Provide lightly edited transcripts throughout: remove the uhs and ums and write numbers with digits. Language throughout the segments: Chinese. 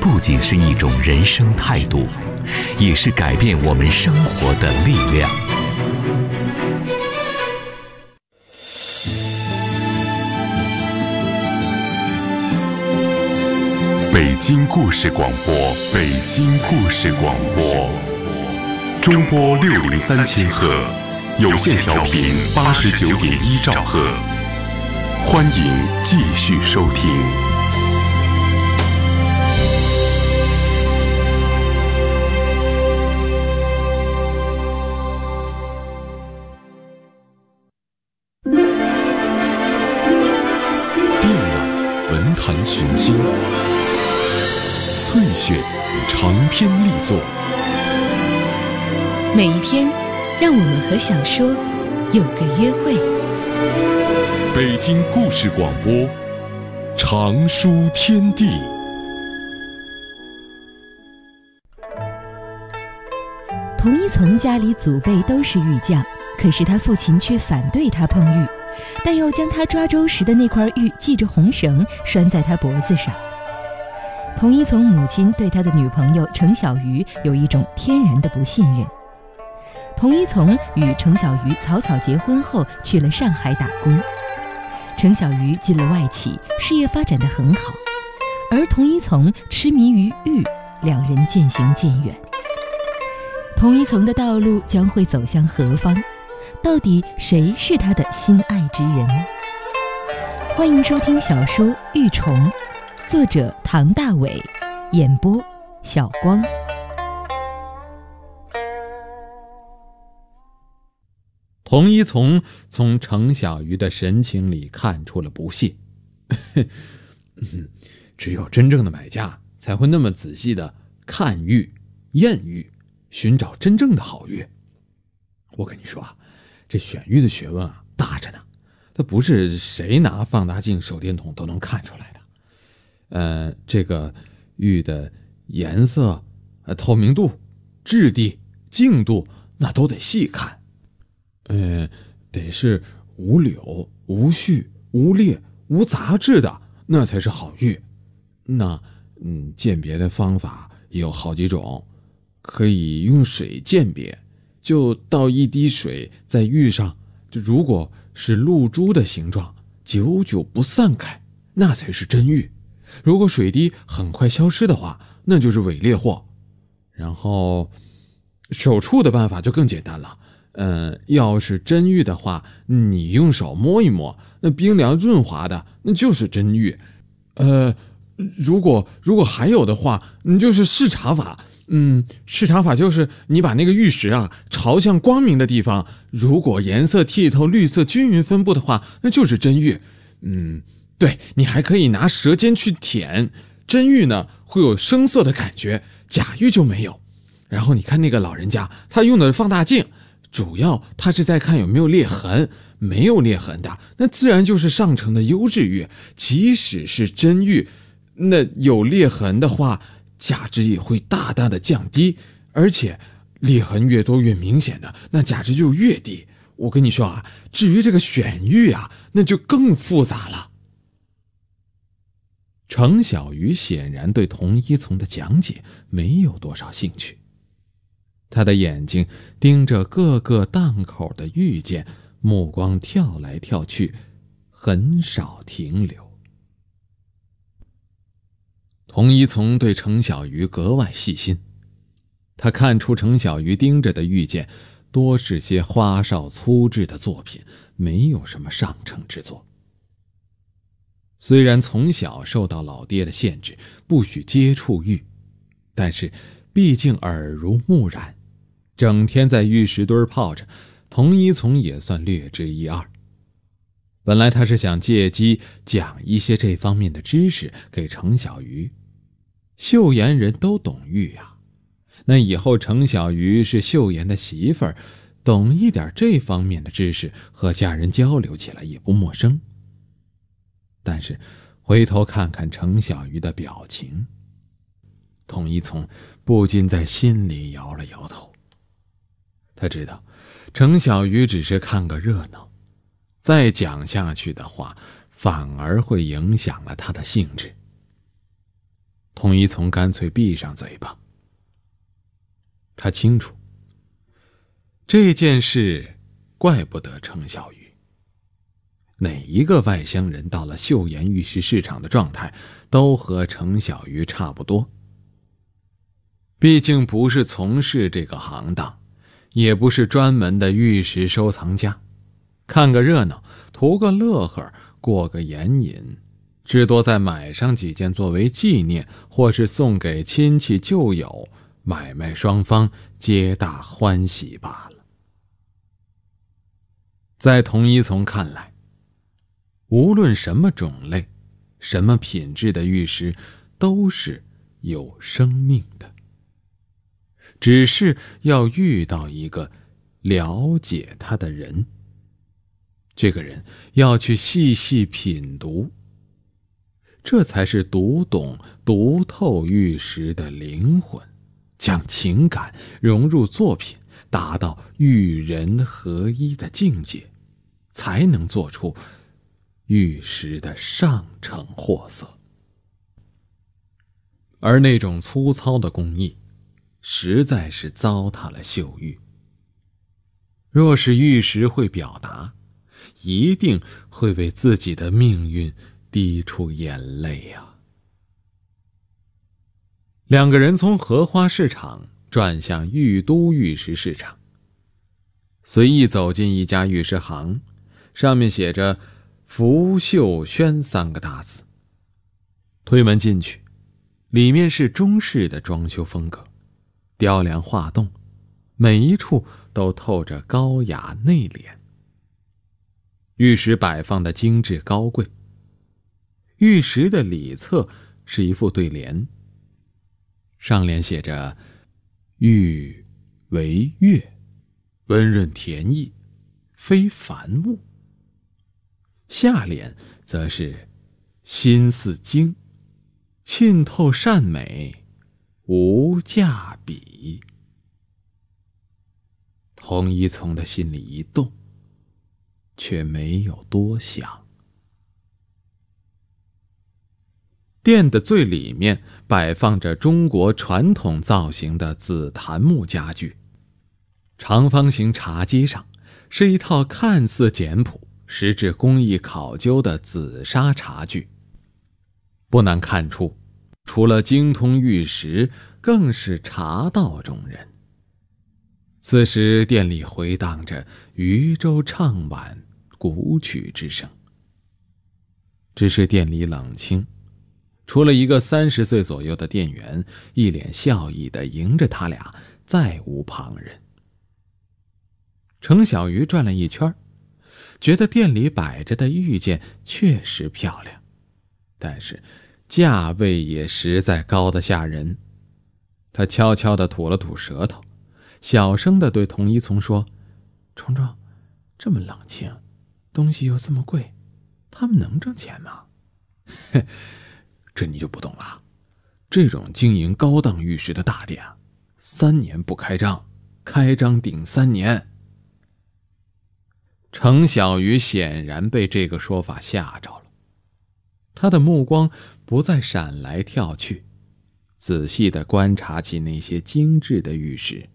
不仅是一种人生态度，也是改变我们生活的力量。 北京故事广播，北京故事广播，中波603千赫，有线调频89.1兆赫，欢迎继续收听。 电览文坛群星，翠选长篇力作。 每一天，让我们和小说有个约会。 北京故事广播，长书天地。 童一从家里祖辈都是玉匠，可是他父亲却反对他碰玉，但又将他抓周时的那块玉系着红绳拴在他脖子上。童一从母亲对他的女朋友程小鱼有一种天然的不信任。童一从与程小鱼草草结婚后去了上海打工，程小鱼进了外企，事业发展得很好，而童一从痴迷于玉，两人渐行渐远。童一从的道路将会走向何方？到底谁是他的心爱之人？欢迎收听小说《玉虫》，作者唐大伟，演播小光。 童一从程小鱼的神情里看出了不屑。只有真正的买家才会那么仔细的看玉、验玉，寻找真正的好玉。我跟你说啊，这选玉的学问啊大着呢，它不是谁拿放大镜、手电筒都能看出来的。这个玉的颜色、透明度、质地、净度，那都得细看。得是无柳、无絮、无裂、无杂质的，那才是好玉。那鉴别的方法也有好几种，可以用水鉴别，就倒一滴水在玉上，就如果是露珠的形状，久久不散开，那才是真玉。如果水滴很快消失的话，那就是伪劣货。然后手触的办法就更简单了。要是真玉的话，你用手摸一摸，那冰凉润滑的，那就是真玉。如果还有的话，就是视察法。视察法就是你把那个玉石啊朝向光明的地方，如果颜色剔透、绿色均匀分布的话，那就是真玉。对，你还可以拿舌尖去舔，真玉呢会有生涩的感觉，假玉就没有。然后你看那个老人家，他用的放大镜，主要他是在看有没有裂痕，没有裂痕的，那自然就是上乘的优质玉。即使是真玉，那有裂痕的话，价值也会大大的降低，而且裂痕越多越明显的，那价值就越低。我跟你说啊，至于这个选玉啊，那就更复杂了。程小鱼显然对童一从的讲解没有多少兴趣，他的眼睛盯着各个档口的玉件，目光跳来跳去，很少停留。童一从对程小鱼格外细心，他看出程小鱼盯着的玉件多是些花哨粗制的作品，没有什么上乘之作。虽然从小受到老爹的限制，不许接触玉，但是毕竟耳濡目染，整天在玉石堆泡着，童一从也算略知一二。本来他是想借机讲一些这方面的知识给程小鱼，秀妍人都懂玉啊，那以后程小鱼是秀妍的媳妇儿，懂一点这方面的知识，和家人交流起来也不陌生。但是回头看看程小鱼的表情，童一从不禁在心里摇了摇头。他知道程小鱼只是看个热闹，再讲下去的话，反而会影响了他的兴致。 童一从干脆闭上嘴巴。他清楚，这件事怪不得程小鱼。哪一个外乡人到了岫岩玉石市场的状态，都和程小鱼差不多。毕竟不是从事这个行当，也不是专门的玉石收藏家，看个热闹，图个乐呵，过个眼瘾，至多再买上几件作为纪念，或是送给亲戚旧友，买卖双方皆大欢喜罢了。在童一从看来，无论什么种类、什么品质的玉石，都是有生命的，只是要遇到一个了解它的人。这个人要去细细品读，这才是读懂、读透玉石的灵魂，将情感融入作品，达到玉人合一的境界，才能做出玉石的上乘货色。而那种粗糙的工艺，实在是糟蹋了岫玉。若是玉石会表达，一定会为自己的命运滴出眼泪啊！两个人从荷花市场转向玉都玉石市场，随意走进一家玉石行，上面写着福秀轩3个大字。推门进去，里面是中式的装修风格，雕梁画栋，每一处都透着高雅内敛。玉石摆放的精致高贵，玉石的里侧是一副对联，上联写着玉为月，温润甜意，非凡物。下联则是心似晶，沁透善美，无价比。童一从的心里一动，却没有多想。店的最里面摆放着中国传统造型的紫檀木家具，长方形茶几上是一套看似简朴，实质工艺考究的紫砂茶具。不难看出，除了精通玉石，更是茶道中人。此时店里回荡着渔舟唱晚古曲之声。只是店里冷清，除了一个30岁左右的店员一脸笑意地迎着他俩，再无旁人。程小鱼转了一圈，觉得店里摆着的玉件确实漂亮，但是价位也实在高得吓人。他悄悄地吐了吐舌头，小声地对童一从说：“虫虫，这么冷清，东西又这么贵，他们能挣钱吗？”这你就不懂了。这种经营高档玉石的大店，3年不开张，开张顶3年。程小鱼显然被这个说法吓着了，他的目光不再闪来跳去，仔细地观察起那些精致的玉石。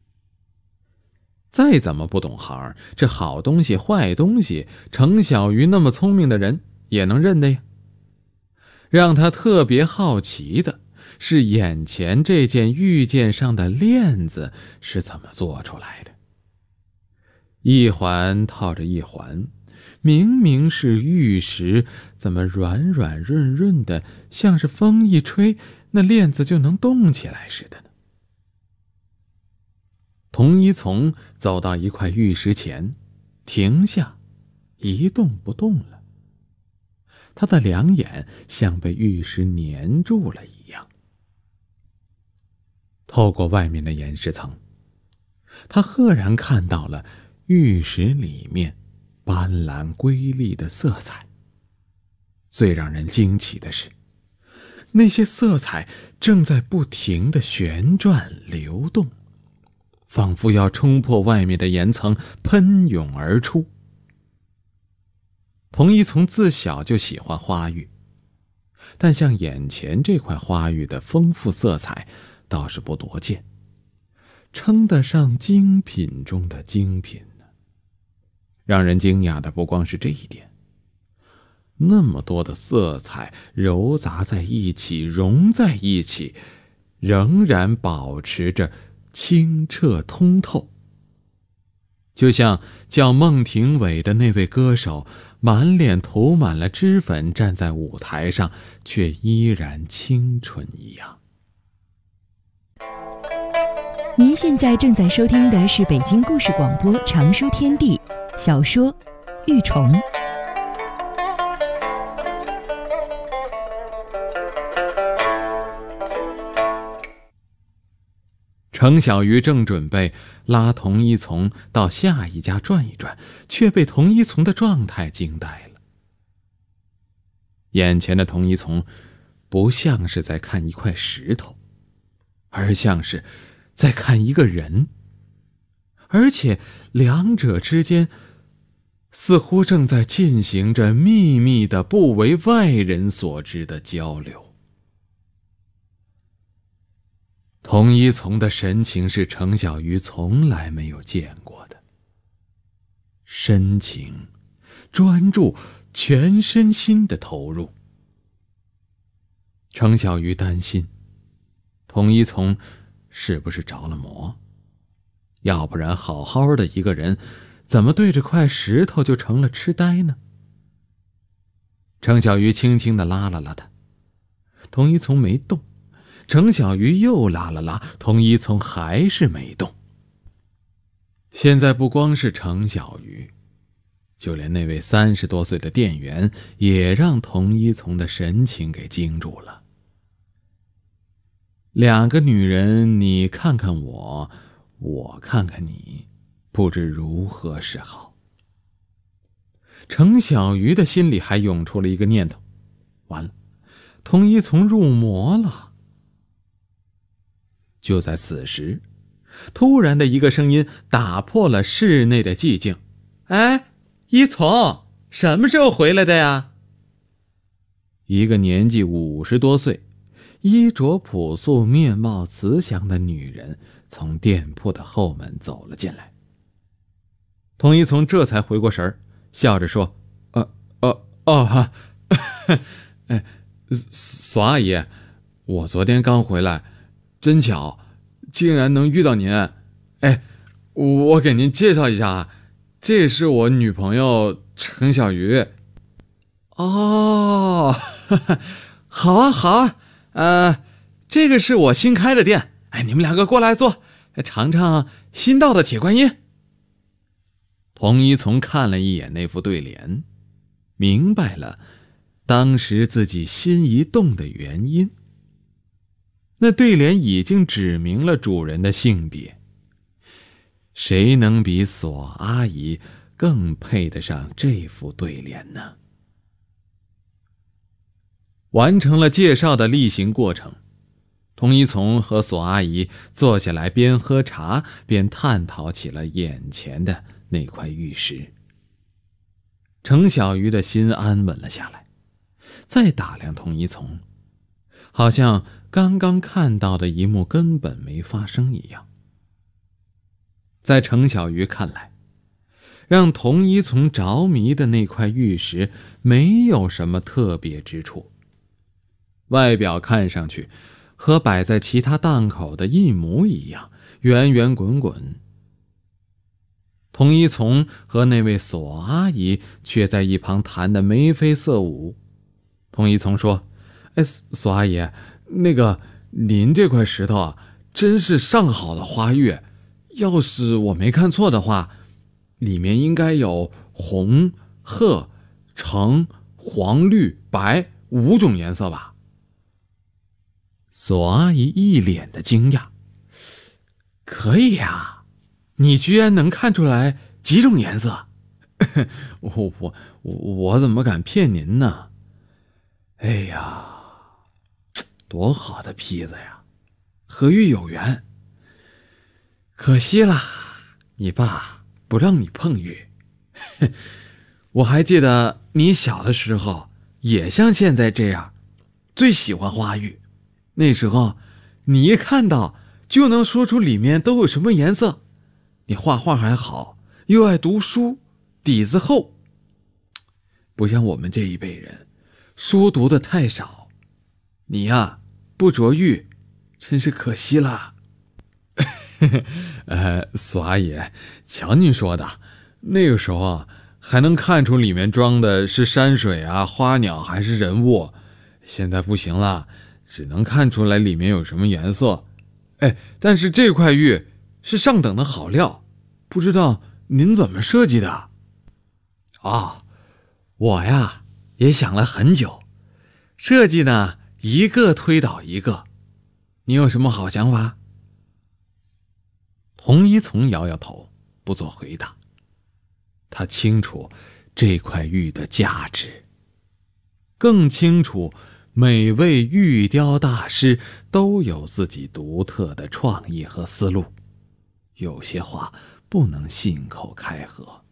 再怎么不懂行，这好东西坏东西，程小鱼那么聪明的人也能认得呀。让他特别好奇的是，眼前这件玉件上的链子是怎么做出来的？一环套着一环，明明是玉石，怎么软软润润的，像是风一吹，那链子就能动起来似的呢？童一从走到一块玉石前，停下，一动不动了。他的两眼像被玉石粘住了一样。透过外面的岩石层，他赫然看到了玉石里面斑斓瑰丽的色彩。最让人惊奇的是，那些色彩正在不停地旋转流动，仿佛要冲破外面的岩层，喷涌而出。童一从自小就喜欢花玉， 但像眼前这块花玉的丰富色彩倒是不多见，称得上精品中的精品呢。让人惊讶的不光是这一点，那么多的色彩糅杂在一起，融在一起，仍然保持着清澈通透。就像叫孟庭苇的那位歌手，满脸涂满了脂粉，站在舞台上却依然清纯一样。 您现在正在收听的是北京故事广播长书天地小说《玉虫》。 程小鱼正准备拉童一从到下一家转一转，却被童一从的状态惊呆了。眼前的童一从不像是在看一块石头，而像是在看一个人，而且两者之间似乎正在进行着秘密的不为外人所知的交流。童一从的神情是程小鱼从来没有见过的，深情、专注、全身心的投入。程小鱼担心童一从是不是着了魔，要不然好好的一个人怎么对着块石头就成了痴呆呢？程小鱼轻轻地拉了拉他，童一从没动。程小鱼又拉了拉，童一从还是没动。现在不光是程小鱼，就连那位30多岁的店员也让童一从的神情给惊住了。两个女人，你看看我，我看看你，不知如何是好。程小鱼的心里还涌出了一个念头，完了，童一从入魔了。就在此时，突然的一个声音打破了室内的寂静。哎，一从，什么时候回来的呀？一个年纪50多岁、衣着朴素、面貌慈祥的女人从店铺的后门走了进来。童一从这才回过神儿，笑着说：索阿姨，我昨天刚回来，真巧，竟然能遇到您。哎，我给您介绍一下，这是我女朋友程小鱼。哦，好啊好啊，这个是我新开的店，哎，你们两个过来坐，尝尝新到的铁观音。童一从看了一眼那副对联，明白了当时自己心一动的原因。那对联已经指明了主人的性别，谁能比索阿姨更配得上这副对联呢？完成了介绍的例行过程，童一从和索阿姨坐下来，边喝茶边探讨起了眼前的那块玉石。程小鱼的心安稳了下来，再打量童一从，好像刚刚看到的一幕根本没发生一样。在程小鱼看来，让童一从着迷的那块玉石没有什么特别之处，外表看上去和摆在其他档口的一模一样，圆圆滚滚。童一从和那位索阿姨却在一旁谈得眉飞色舞。童一从说：哎，索阿姨，那个您这块石头啊，真是上好的花玉，要是我没看错的话，里面应该有红、褐、橙、黄、绿、白5种颜色吧？索阿姨一脸的惊讶。可以呀，你居然能看出来几种颜色？我怎么敢骗您呢？哎呀，多好的坯子呀，和玉有缘。可惜啦，你爸不让你碰玉。我还记得你小的时候也像现在这样， 最喜欢花玉。那时候你一看到就能说出里面都有什么颜色。你画画还好，又爱读书，底子厚。不像我们这一辈人，书读的太少。你呀，不着玉，真是可惜了。索阿姨，瞧您说的，那个时候啊，还能看出里面装的是山水啊、花鸟还是人物。现在不行了，只能看出来里面有什么颜色。但是这块玉是上等的好料，不知道您怎么设计的？我呀也想了很久，设计呢一个推倒一个。你有什么好想法？童一从摇摇头，不做回答。他清楚这块玉的价值，更清楚每位玉雕大师都有自己独特的创意和思路，有些话不能信口开河。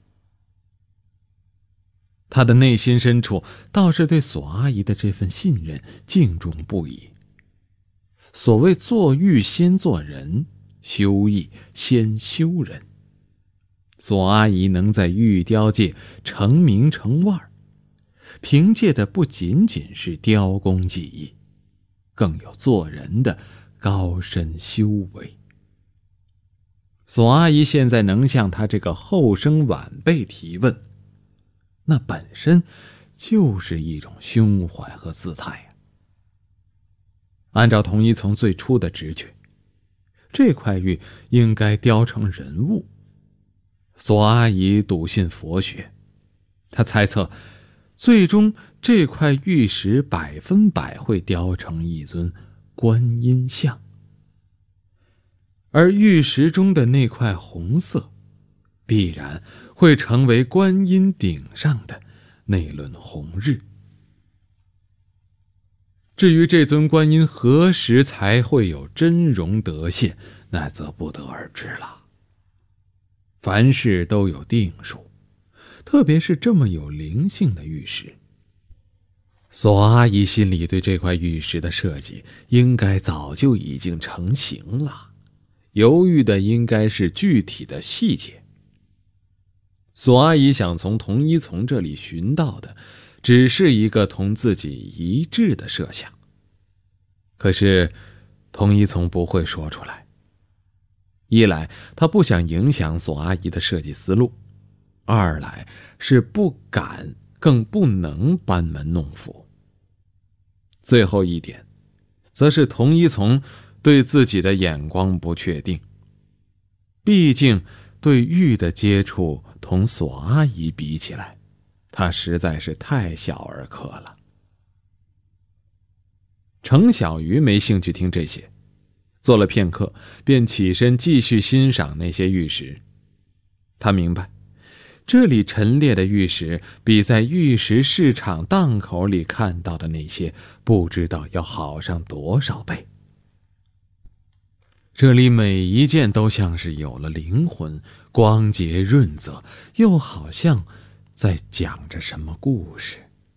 他的内心深处倒是对索阿姨的这份信任敬重不已。所谓做玉先做人，修艺先修人。索阿姨能在玉雕界成名成腕，凭借的不仅仅是雕工技艺，更有做人的高深修为。索阿姨现在能向她这个后生晚辈提问，那本身就是一种胸怀和姿态呀。按照童一从最初的直觉，这块玉应该雕成人物。索阿姨笃信佛学，她猜测最终这块玉石100%会雕成一尊观音像，而玉石中的那块红色必然会成为观音顶上的那轮红日。至于这尊观音何时才会有真容得现，那则不得而知了。凡事都有定数，特别是这么有灵性的玉石。索阿姨心里对这块玉石的设计应该早就已经成型了，犹豫的应该是具体的细节。索阿姨想从童一从这里寻到的只是一个同自己一致的设想，可是童一从不会说出来。一来他不想影响索阿姨的设计思路，二来是不敢更不能班门弄斧。最后一点则是童一从对自己的眼光不确定，毕竟对玉的接触同索阿姨比起来，他实在是太小儿科了。程小鱼没兴趣听这些，坐了片刻便起身继续欣赏那些玉石。他明白这里陈列的玉石比在玉石市场档口里看到的那些不知道要好上多少倍。这里每一件都像是有了灵魂，光洁润泽，又好像在讲着什么故事。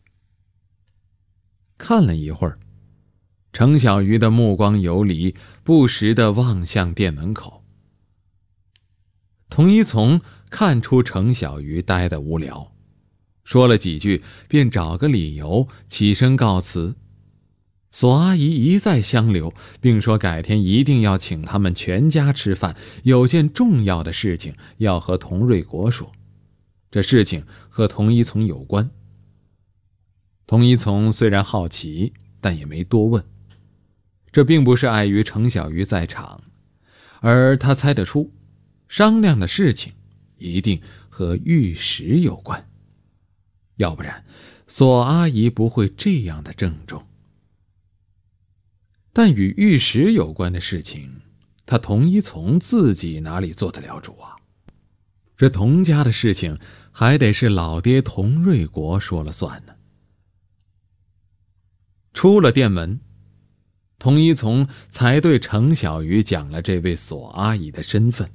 看了一会儿，程小鱼的目光游离，不时地望向店门口。童一从看出程小鱼呆得无聊，说了几句便找个理由起身告辞。索阿姨一再相留，并说改天一定要请他们全家吃饭，有件重要的事情要和童瑞国说，这事情和童一从有关。童一从虽然好奇，但也没多问。这并不是碍于程小鱼在场，而他猜得出商量的事情一定和玉石有关，要不然索阿姨不会这样的郑重。但与玉石有关的事情，他童一从自己哪里做得了主啊？这童家的事情还得是老爹童瑞国说了算呢。出了店门，童一从才对程小鱼讲了这位索阿姨的身份。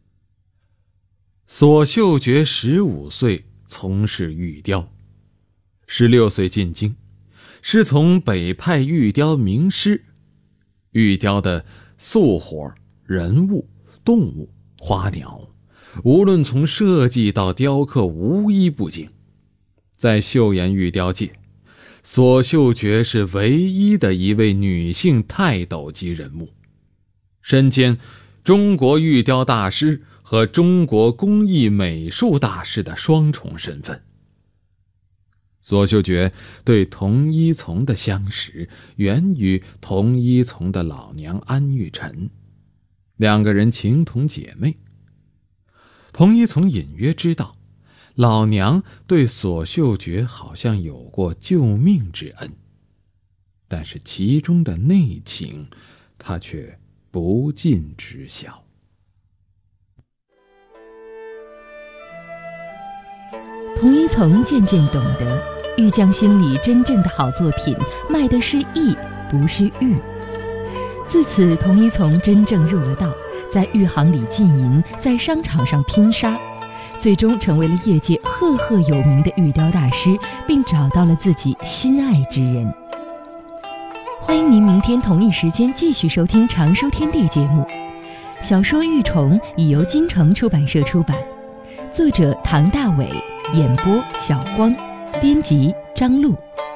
索秀觉15岁从事玉雕，16岁进京是从北派玉雕名师玉雕的素活、人物、动物、花鸟，无论从设计到雕刻，无一不精。在岫岩玉雕界，索秀觉是唯一的一位女性泰斗级人物，身兼中国玉雕大师和中国工艺美术大师的双重身份。索秀觉对童一从的相识源于童一从的老娘安玉宸，两个人情同姐妹。童一从隐约知道老娘对索秀觉好像有过救命之恩，但是其中的内情他却不尽知晓。 童一从渐渐懂得，玉匠心里真正的好作品卖的是艺，不是玉。自此，童一从真正入了道，在玉行里浸淫，在商场上拼杀，最终成为了业界赫赫有名的玉雕大师，并找到了自己心爱之人。欢迎您明天同一时间继续收听常书天地节目。小说《玉虫》已由金城出版社出版，作者唐大伟，演播小光，编辑张璐。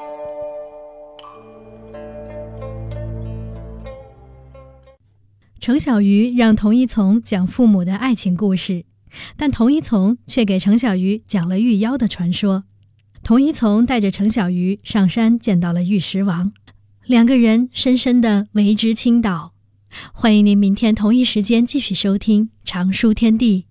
程小鱼让童一从讲父母的爱情故事，但童一从却给程小鱼讲了玉妖的传说。童一从带着程小鱼上山见到了玉石王，两个人深深地为之倾倒。欢迎您明天同一时间继续收听常书天地。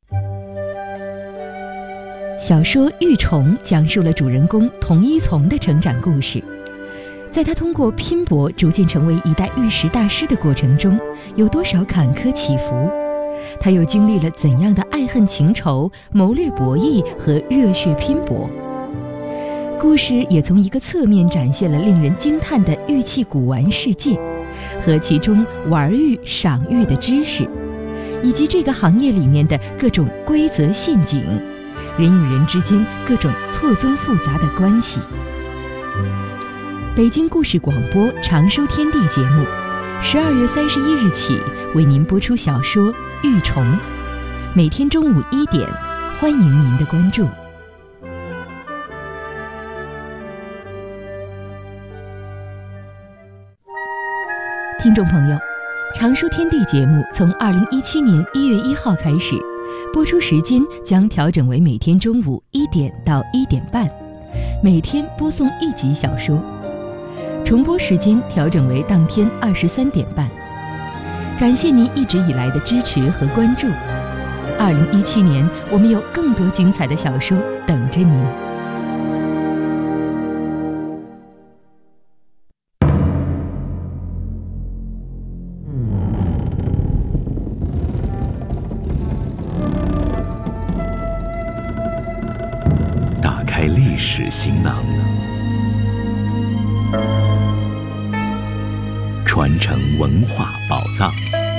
小说《玉虫》讲述了主人公童一从的成长故事。在他通过拼搏逐渐成为一代玉石大师的过程中，有多少坎坷起伏？他又经历了怎样的爱恨情仇、谋略博弈和热血拼搏？故事也从一个侧面展现了令人惊叹的玉器古玩世界，和其中玩玉、赏玉的知识，以及这个行业里面的各种规则陷阱，人与人之间各种错综复杂的关系。北京故事广播常书天地节目12月31日起为您播出小说《玉虫》，每天中午1点，欢迎您的关注。听众朋友，常书天地节目从2017年1月1号开始，播出时间将调整为每天中午1点到1点半，每天播送1集小说，重播时间调整为当天23点半。感谢您一直以来的支持和关注。2017年，我们有更多精彩的小说等着您。 打开历史行囊，传承文化宝藏。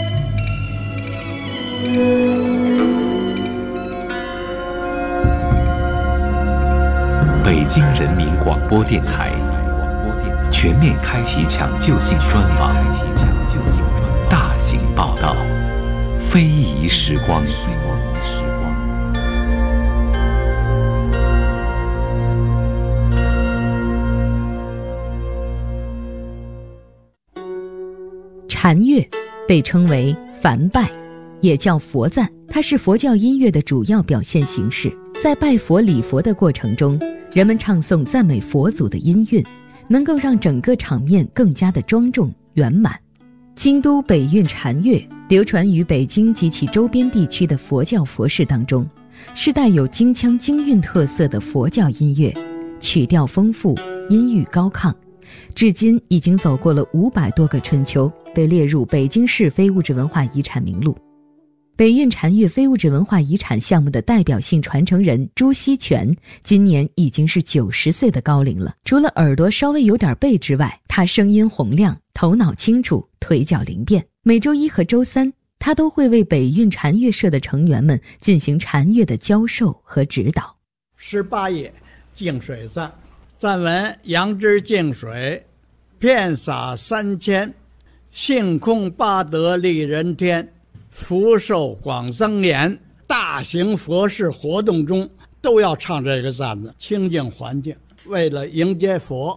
北京人民广播电台全面开启抢救性专访，大型报道，非遗时光。 禅乐被称为梵拜，也叫佛赞，它是佛教音乐的主要表现形式。在拜佛礼佛的过程中，人们唱诵赞美佛祖的音韵，能够让整个场面更加的庄重圆满。京都北韵禅乐流传于北京及其周边地区的佛教佛事当中，是带有京腔京韵特色的佛教音乐，曲调丰富，音域高亢，至今已经走过了500多个春秋，被列入北京市非物质文化遗产名录。北韵禅乐非物质文化遗产项目的代表性传承人朱锡全今年已经是90岁的高龄了。除了耳朵稍微有点背之外，他声音洪亮，头脑清楚，腿脚灵便。每周1和周3，他都会为北韵禅乐社的成员们进行禅乐的教授和指导。 18夜净水赞， 赞文：杨之净水，遍洒3000，性空八德利人天，福寿广增延。大型佛事活动中都要唱这个赞子，清净环境，为了迎接佛。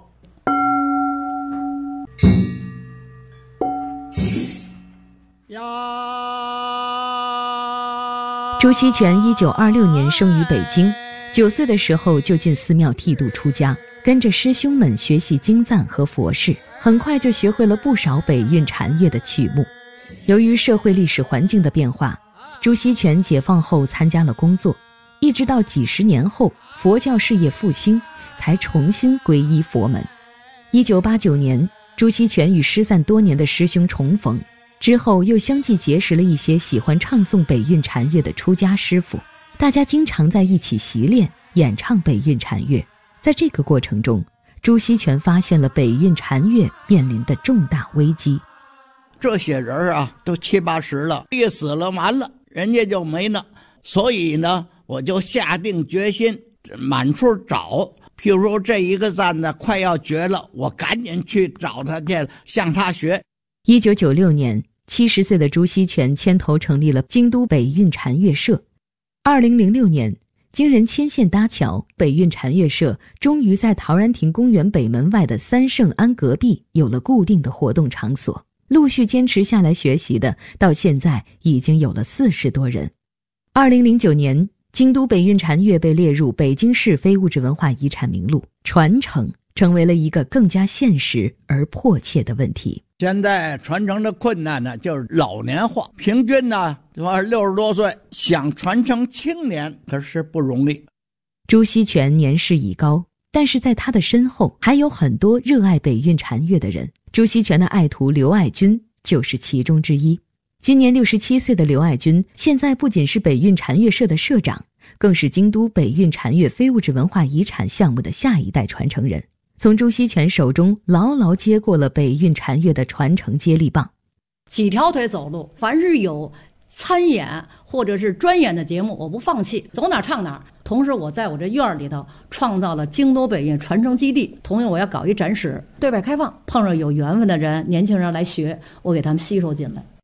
朱锡全1926年生于北京，9岁的时候就进寺庙剃度出家，跟着师兄们学习经赞和佛事，很快就学会了不少北韵禅乐的曲目。由于社会历史环境的变化，朱锡全解放后参加了工作，一直到几十年后佛教事业复兴，才重新皈依佛门。1989年，朱锡全与失散多年的师兄重逢，之后又相继结识了一些喜欢唱诵北韵禅乐的出家师傅，大家经常在一起习练演唱北韵禅乐。在这个过程中，朱锡全发现了北韵禅乐面临的重大危机。 这些人啊，都70、80了，一死了完了，人家就没了。所以呢，我就下定决心满处找。譬如说这一个赞呢快要绝了，我赶紧去找他去，向他学。 1996年，70岁的朱锡全牵头成立了京都北韵禅乐社。2006年，经人牵线搭桥，北韵禅乐社终于在陶然亭公园北门外的三圣庵隔壁有了固定的活动场所。陆续坚持下来学习的，到现在已经有了40多人。2009年，京都北韵禅乐被列入北京市非物质文化遗产名录，传承成为了一个更加现实而迫切的问题。 现在传承的困难呢，就是老年化，平均呢60多岁，想传承青年可是不容易。 朱锡全年事已高，但是在他的身后还有很多热爱北韵禅乐的人。朱锡全的爱徒刘爱军就是其中之一。今年67岁的刘爱军，现在不仅是北韵禅乐社的社长，更是京都北韵禅乐非物质文化遗产项目的下一代传承人，从朱锡全手中牢牢接过了北韵禅乐的传承接力棒。 几条腿走路，凡是有参演或者是专演的节目，我不放弃，走哪唱哪。同时我在我这院里头创造了京都北韵传承基地，同样我要搞一展示，对外开放，碰上有缘分的人，年轻人来学，我给他们吸收进来。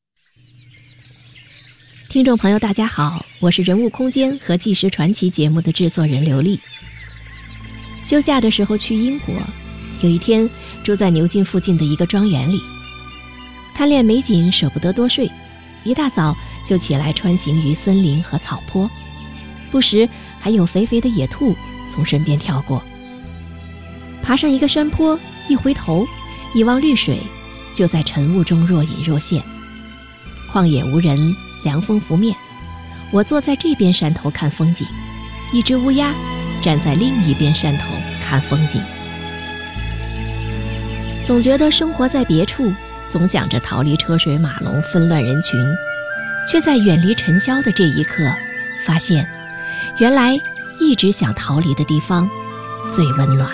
听众朋友大家好，我是人物空间和纪实传奇节目的制作人刘丽。休假的时候去英国，有一天住在牛津附近的一个庄园里，贪恋美景舍不得多睡，一大早就起来穿行于森林和草坡，不时还有肥肥的野兔从身边跳过。爬上一个山坡，一回头一望绿水，就在晨雾中若隐若现。旷野无人，凉风拂面，我坐在这边山头看风景，一只乌鸦站在另一边山头看风景。总觉得生活在别处，总想着逃离车水马龙纷乱人群，却在远离尘嚣的这一刻发现，原来一直想逃离的地方最温暖。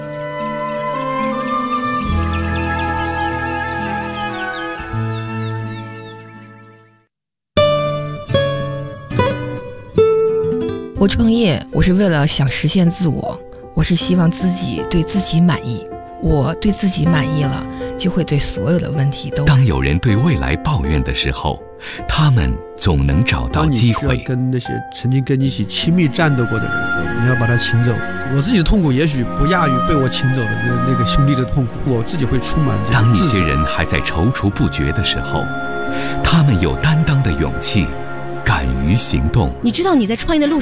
我创业，我是为了想实现自我，我是希望自己对自己满意。我对自己满意了，就会对所有的问题都。 当有人对未来抱怨的时候，他们总能找到机会。 当你需要跟那些曾经跟你一起亲密战斗过的人，你要把他请走。我自己的痛苦也许不亚于被我请走的那个兄弟的痛苦，我自己会充满这个当一些人还在踌躇不决的时候，他们有担当的勇气，敢于行动。 你知道你在创业的路